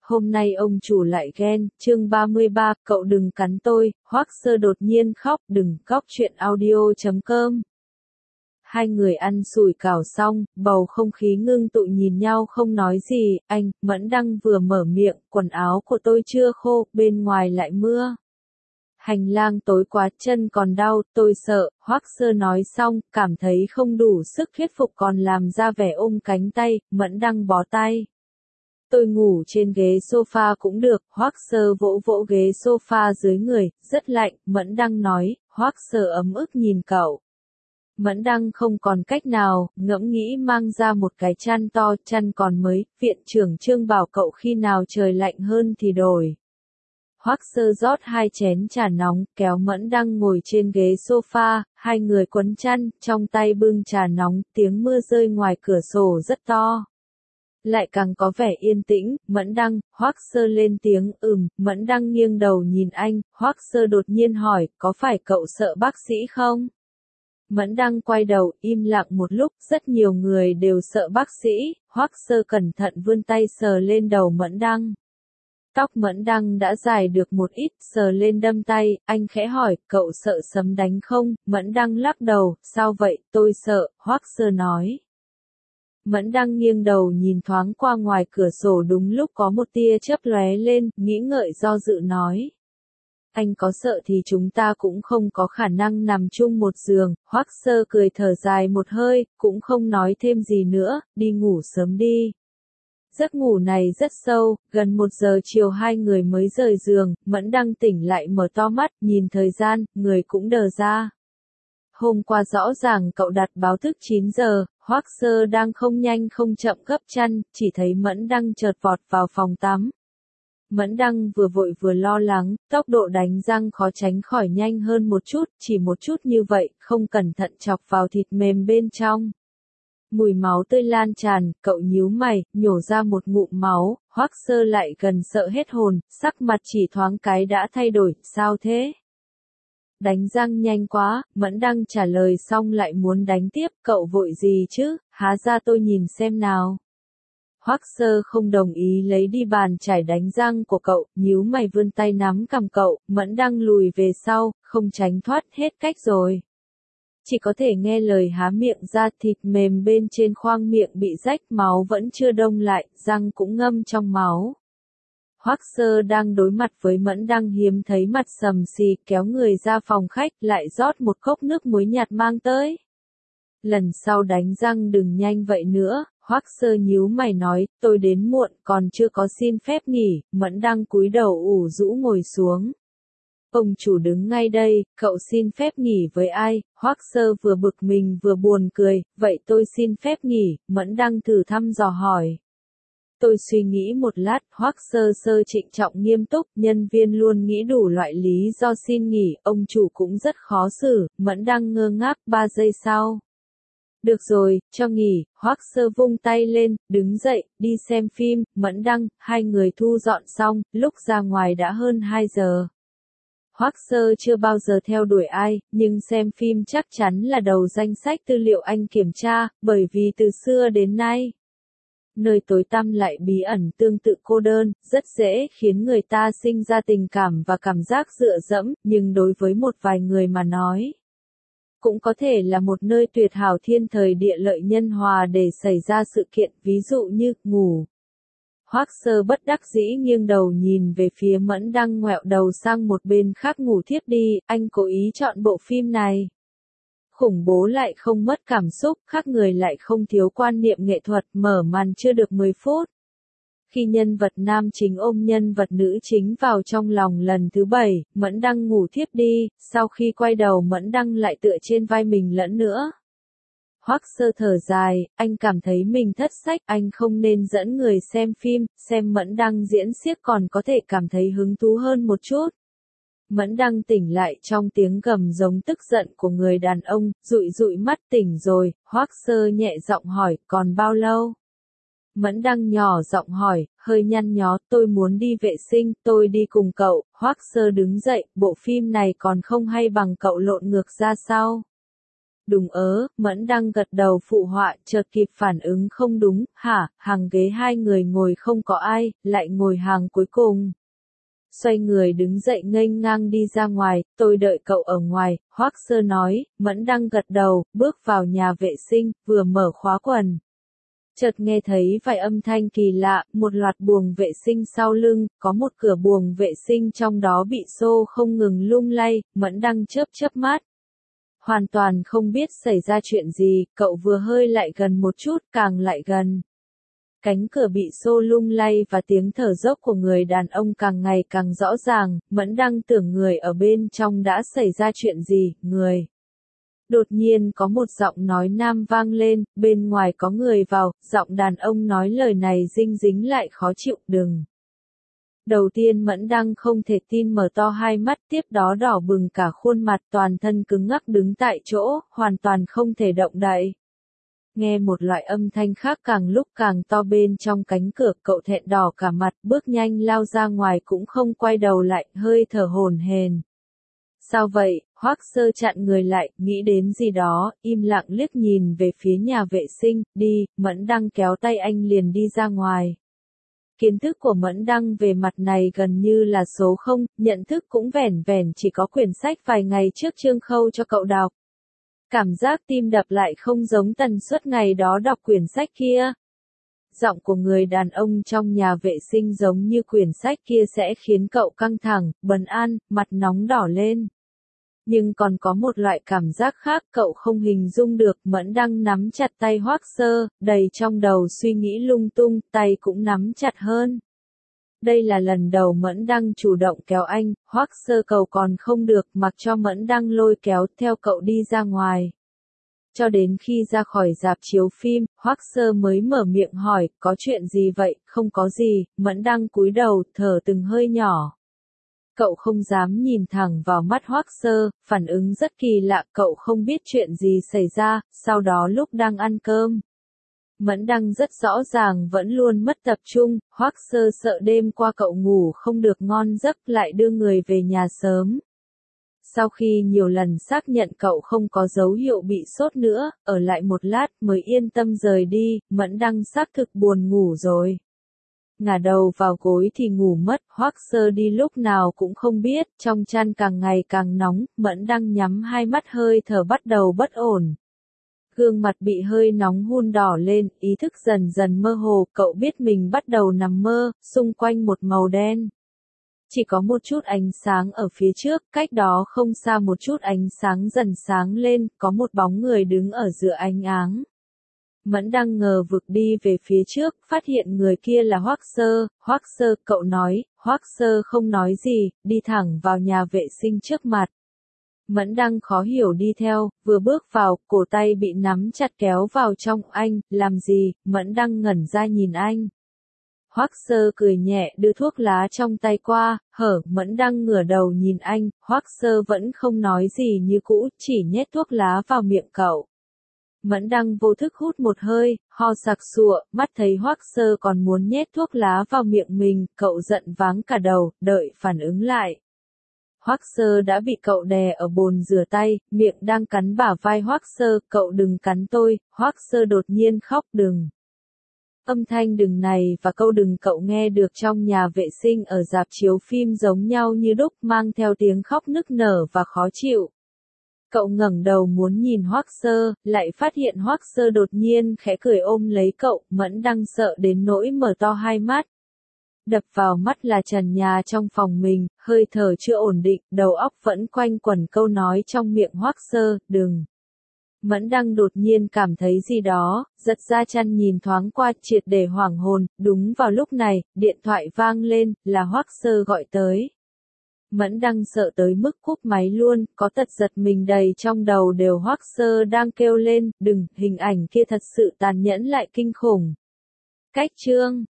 hôm nay ông chủ lại ghen, chương 33, cậu đừng cắn tôi, Hoắc Sơ đột nhiên khóc, đừng khóc chuyện audio.com. Hai người ăn sủi cảo xong, bầu không khí ngưng tụ nhìn nhau không nói gì, anh, Mẫn Đăng vừa mở miệng, quần áo của tôi chưa khô, bên ngoài lại mưa. Hành lang tối quá chân còn đau, tôi sợ, Hoắc Sơ nói xong, cảm thấy không đủ sức thuyết phục còn làm ra vẻ ôm cánh tay, Mẫn Đăng bó tay. Tôi ngủ trên ghế sofa cũng được, Hoắc Sơ vỗ vỗ ghế sofa dưới người, rất lạnh, Mẫn Đăng nói, Hoắc Sơ ấm ức nhìn cậu. Mẫn Đăng không còn cách nào, ngẫm nghĩ mang ra một cái chăn to, chăn còn mới, viện trưởng Trương bảo cậu khi nào trời lạnh hơn thì đổi. Hoắc Sơ rót 2 chén trà nóng, kéo Mẫn Đăng ngồi trên ghế sofa, hai người quấn chăn, trong tay bưng trà nóng, tiếng mưa rơi ngoài cửa sổ rất to. Lại càng có vẻ yên tĩnh, Mẫn Đăng, Hoắc Sơ lên tiếng, Mẫn Đăng nghiêng đầu nhìn anh, Hoắc Sơ đột nhiên hỏi, có phải cậu sợ bác sĩ không? Mẫn Đăng quay đầu, im lặng một lúc, rất nhiều người đều sợ bác sĩ, Hoắc Sơ cẩn thận vươn tay sờ lên đầu Mẫn Đăng. Tóc Mẫn Đăng đã dài được một ít, sờ lên đâm tay, anh khẽ hỏi, cậu sợ sấm đánh không? Mẫn Đăng lắc đầu, sao vậy, tôi sợ, Hoắc Sơ nói. Mẫn Đăng nghiêng đầu nhìn thoáng qua ngoài cửa sổ đúng lúc có một tia chớp lóe lên, nghĩ ngợi do dự nói. Anh có sợ thì chúng ta cũng không có khả năng nằm chung một giường, Hoắc Sơ cười thở dài một hơi, cũng không nói thêm gì nữa, đi ngủ sớm đi. Giấc ngủ này rất sâu, gần 1 giờ chiều hai người mới rời giường, Mẫn Đăng tỉnh lại mở to mắt, nhìn thời gian, người cũng đờ ra. Hôm qua rõ ràng cậu đặt báo thức 9 giờ, Hoắc Sơ đang không nhanh không chậm gấp chăn, chỉ thấy Mẫn Đăng chợt vọt vào phòng tắm. Mẫn Đăng vừa vội vừa lo lắng, tốc độ đánh răng khó tránh khỏi nhanh hơn một chút, chỉ một chút như vậy, không cẩn thận chọc vào thịt mềm bên trong. Mùi máu tươi lan tràn, cậu nhíu mày, nhổ ra một ngụm máu, Hoắc Sơ lại gần sợ hết hồn, sắc mặt chỉ thoáng cái đã thay đổi, sao thế? Đánh răng nhanh quá, Mẫn Đăng trả lời xong lại muốn đánh tiếp, cậu vội gì chứ, há ra tôi nhìn xem nào. Hoắc Sơ không đồng ý lấy đi bàn chải đánh răng của cậu, nhíu mày vươn tay nắm cằm cậu, Mẫn Đăng lùi về sau, không tránh thoát hết cách rồi. Chỉ có thể nghe lời há miệng ra, thịt mềm bên trên khoang miệng bị rách, máu vẫn chưa đông lại, răng cũng ngâm trong máu. Hoắc Sơ đang đối mặt với Mẫn Đăng hiếm thấy mặt sầm xì, kéo người ra phòng khách, lại rót một cốc nước muối nhạt mang tới. Lần sau đánh răng đừng nhanh vậy nữa, Hoắc Sơ nhíu mày nói, tôi đến muộn, còn chưa có xin phép nghỉ, Mẫn Đăng cúi đầu ủ rũ ngồi xuống. Ông chủ đứng ngay đây, cậu xin phép nghỉ với ai? Hoắc Sơ vừa bực mình vừa buồn cười, vậy tôi xin phép nghỉ, Mẫn Đăng thử thăm dò hỏi. Tôi suy nghĩ một lát, Hoắc Sơ trịnh trọng nghiêm túc, nhân viên luôn nghĩ đủ loại lý do xin nghỉ, ông chủ cũng rất khó xử, Mẫn Đăng ngơ ngác 3 giây sau. Được rồi, cho nghỉ, Hoắc Sơ vung tay lên, đứng dậy, đi xem phim, Mẫn Đăng, hai người thu dọn xong, lúc ra ngoài đã hơn 2 giờ. Hoắc Sơ chưa bao giờ theo đuổi ai, nhưng xem phim chắc chắn là đầu danh sách tư liệu anh kiểm tra, bởi vì từ xưa đến nay, nơi tối tăm lại bí ẩn tương tự cô đơn, rất dễ khiến người ta sinh ra tình cảm và cảm giác dựa dẫm, nhưng đối với một vài người mà nói, cũng có thể là một nơi tuyệt hảo thiên thời địa lợi nhân hòa để xảy ra sự kiện, ví dụ như ngủ. Hoắc Sơ bất đắc dĩ nghiêng đầu nhìn về phía Mẫn Đăng ngoẹo đầu sang một bên khác ngủ thiếp đi, anh cố ý chọn bộ phim này. Khủng bố lại không mất cảm xúc, khác người lại không thiếu quan niệm nghệ thuật, mở màn chưa được 10 phút. Khi nhân vật nam chính ôm nhân vật nữ chính vào trong lòng lần thứ 7, Mẫn Đăng ngủ thiếp đi, sau khi quay đầu Mẫn Đăng lại tựa trên vai mình lẫn nữa. Hoắc Sơ thở dài, anh cảm thấy mình thất sách, anh không nên dẫn người xem phim, xem Mẫn Đăng diễn xiếc còn có thể cảm thấy hứng thú hơn một chút. Mẫn Đăng tỉnh lại trong tiếng gầm giống tức giận của người đàn ông, dụi dụi mắt tỉnh rồi, Hoắc Sơ nhẹ giọng hỏi, còn bao lâu? Mẫn Đăng nhỏ giọng hỏi, hơi nhăn nhó, tôi muốn đi vệ sinh, tôi đi cùng cậu, Hoắc Sơ đứng dậy, bộ phim này còn không hay bằng cậu lộn ngược ra sau. Đúng Mẫn đang gật đầu phụ họa, chợt kịp phản ứng không đúng, hả, hàng ghế hai người ngồi không có ai, lại ngồi hàng cuối cùng. Xoay người đứng dậy nghênh ngang đi ra ngoài, tôi đợi cậu ở ngoài, Hoắc Sơ nói, Mẫn đang gật đầu, bước vào nhà vệ sinh, vừa mở khóa quần. Chợt nghe thấy vài âm thanh kỳ lạ, một loạt buồng vệ sinh sau lưng, có một cửa buồng vệ sinh trong đó bị xô không ngừng lung lay, Mẫn đang chớp mắt. Hoàn toàn không biết xảy ra chuyện gì, cậu vừa hơi lại gần một chút, càng lại gần. Cánh cửa bị xô lung lay và tiếng thở dốc của người đàn ông càng ngày càng rõ ràng, Mẫn đang tưởng người ở bên trong đã xảy ra chuyện gì, người. Đột nhiên có một giọng nói nam vang lên, bên ngoài có người vào, giọng đàn ông nói lời này dinh dính lại khó chịu, đừng. Đầu tiên Mẫn đang không thể tin mở to hai mắt, tiếp đó đỏ bừng cả khuôn mặt, toàn thân cứng ngắc đứng tại chỗ, hoàn toàn không thể động đậy. Nghe một loại âm thanh khác càng lúc càng to bên trong cánh cửa, cậu thẹn đỏ cả mặt, bước nhanh lao ra ngoài cũng không quay đầu lại, hơi thở hổn hển. Sao vậy? Hoắc Sơ chặn người lại, nghĩ đến gì đó, im lặng liếc nhìn về phía nhà vệ sinh, đi, Mẫn Đăng kéo tay anh liền đi ra ngoài. Kiến thức của Mẫn Đăng về mặt này gần như là số 0, nhận thức cũng vẻn vẻn chỉ có quyển sách vài ngày trước Trương Khâu cho cậu đọc. Cảm giác tim đập lại không giống tần suất ngày đó đọc quyển sách kia. Giọng của người đàn ông trong nhà vệ sinh giống như quyển sách kia sẽ khiến cậu căng thẳng, bất an, mặt nóng đỏ lên. Nhưng còn có một loại cảm giác khác cậu không hình dung được, Mẫn Đăng nắm chặt tay Hoắc Sơ, đầy trong đầu suy nghĩ lung tung, tay cũng nắm chặt hơn. Đây là lần đầu Mẫn Đăng chủ động kéo anh, Hoắc Sơ cầu còn không được, mặc cho Mẫn Đăng lôi kéo theo cậu đi ra ngoài. Cho đến khi ra khỏi rạp chiếu phim, Hoắc Sơ mới mở miệng hỏi, có chuyện gì vậy, không có gì, Mẫn Đăng cúi đầu, thở từng hơi nhỏ. Cậu không dám nhìn thẳng vào mắt Hoắc Sơ, phản ứng rất kỳ lạ, cậu không biết chuyện gì xảy ra, sau đó lúc đang ăn cơm. Mẫn Đăng rất rõ ràng vẫn luôn mất tập trung, Hoắc Sơ sợ đêm qua cậu ngủ không được ngon giấc lại đưa người về nhà sớm. Sau khi nhiều lần xác nhận cậu không có dấu hiệu bị sốt nữa, ở lại một lát mới yên tâm rời đi, Mẫn Đăng xác thực buồn ngủ rồi. Ngả đầu vào gối thì ngủ mất, Hoắc Sơ đi lúc nào cũng không biết, trong chăn càng ngày càng nóng, Mẫn Đăng nhắm hai mắt hơi thở bắt đầu bất ổn. Gương mặt bị hơi nóng hun đỏ lên, ý thức dần dần mơ hồ, cậu biết mình bắt đầu nằm mơ, xung quanh một màu đen. Chỉ có một chút ánh sáng ở phía trước, cách đó không xa một chút ánh sáng dần sáng lên, có một bóng người đứng ở giữa ánh áng. Mẫn Đăng ngờ vực đi về phía trước, phát hiện người kia là Hoắc Sơ, Hoắc Sơ, cậu nói, Hoắc Sơ không nói gì, đi thẳng vào nhà vệ sinh trước mặt. Mẫn Đăng khó hiểu đi theo, vừa bước vào, cổ tay bị nắm chặt kéo vào trong anh, làm gì, Mẫn Đăng ngẩn ra nhìn anh. Hoắc Sơ cười nhẹ đưa thuốc lá trong tay qua, Mẫn Đăng ngửa đầu nhìn anh, Hoắc Sơ vẫn không nói gì như cũ, chỉ nhét thuốc lá vào miệng cậu. Mẫn Đăng vô thức hút một hơi, ho sặc sụa, mắt thấy Hoắc Sơ còn muốn nhét thuốc lá vào miệng mình, cậu giận váng cả đầu, đợi phản ứng lại. Hoắc Sơ đã bị cậu đè ở bồn rửa tay, miệng đang cắn bả vai Hoắc Sơ, cậu đừng cắn tôi, Hoắc Sơ đột nhiên khóc đừng. Âm thanh đừng này và câu đừng cậu nghe được trong nhà vệ sinh ở rạp chiếu phim giống nhau như đúc, mang theo tiếng khóc nức nở và khó chịu. Cậu ngẩng đầu muốn nhìn Hoắc Sơ, lại phát hiện Hoắc Sơ đột nhiên khẽ cười ôm lấy cậu, Mẫn Đăng sợ đến nỗi mở to hai mắt. Đập vào mắt là trần nhà trong phòng mình, hơi thở chưa ổn định, đầu óc vẫn quanh quẩn câu nói trong miệng Hoắc Sơ, đừng. Mẫn Đăng đột nhiên cảm thấy gì đó, giật ra chăn nhìn thoáng qua, triệt để hoảng hồn, đúng vào lúc này, điện thoại vang lên, là Hoắc Sơ gọi tới. Mẫn Đăng sợ tới mức cúp máy luôn, có tật giật mình đầy trong đầu đều Hoắc Sơ đang kêu lên, đừng, hình ảnh kia thật sự tàn nhẫn lại kinh khủng. Cách chương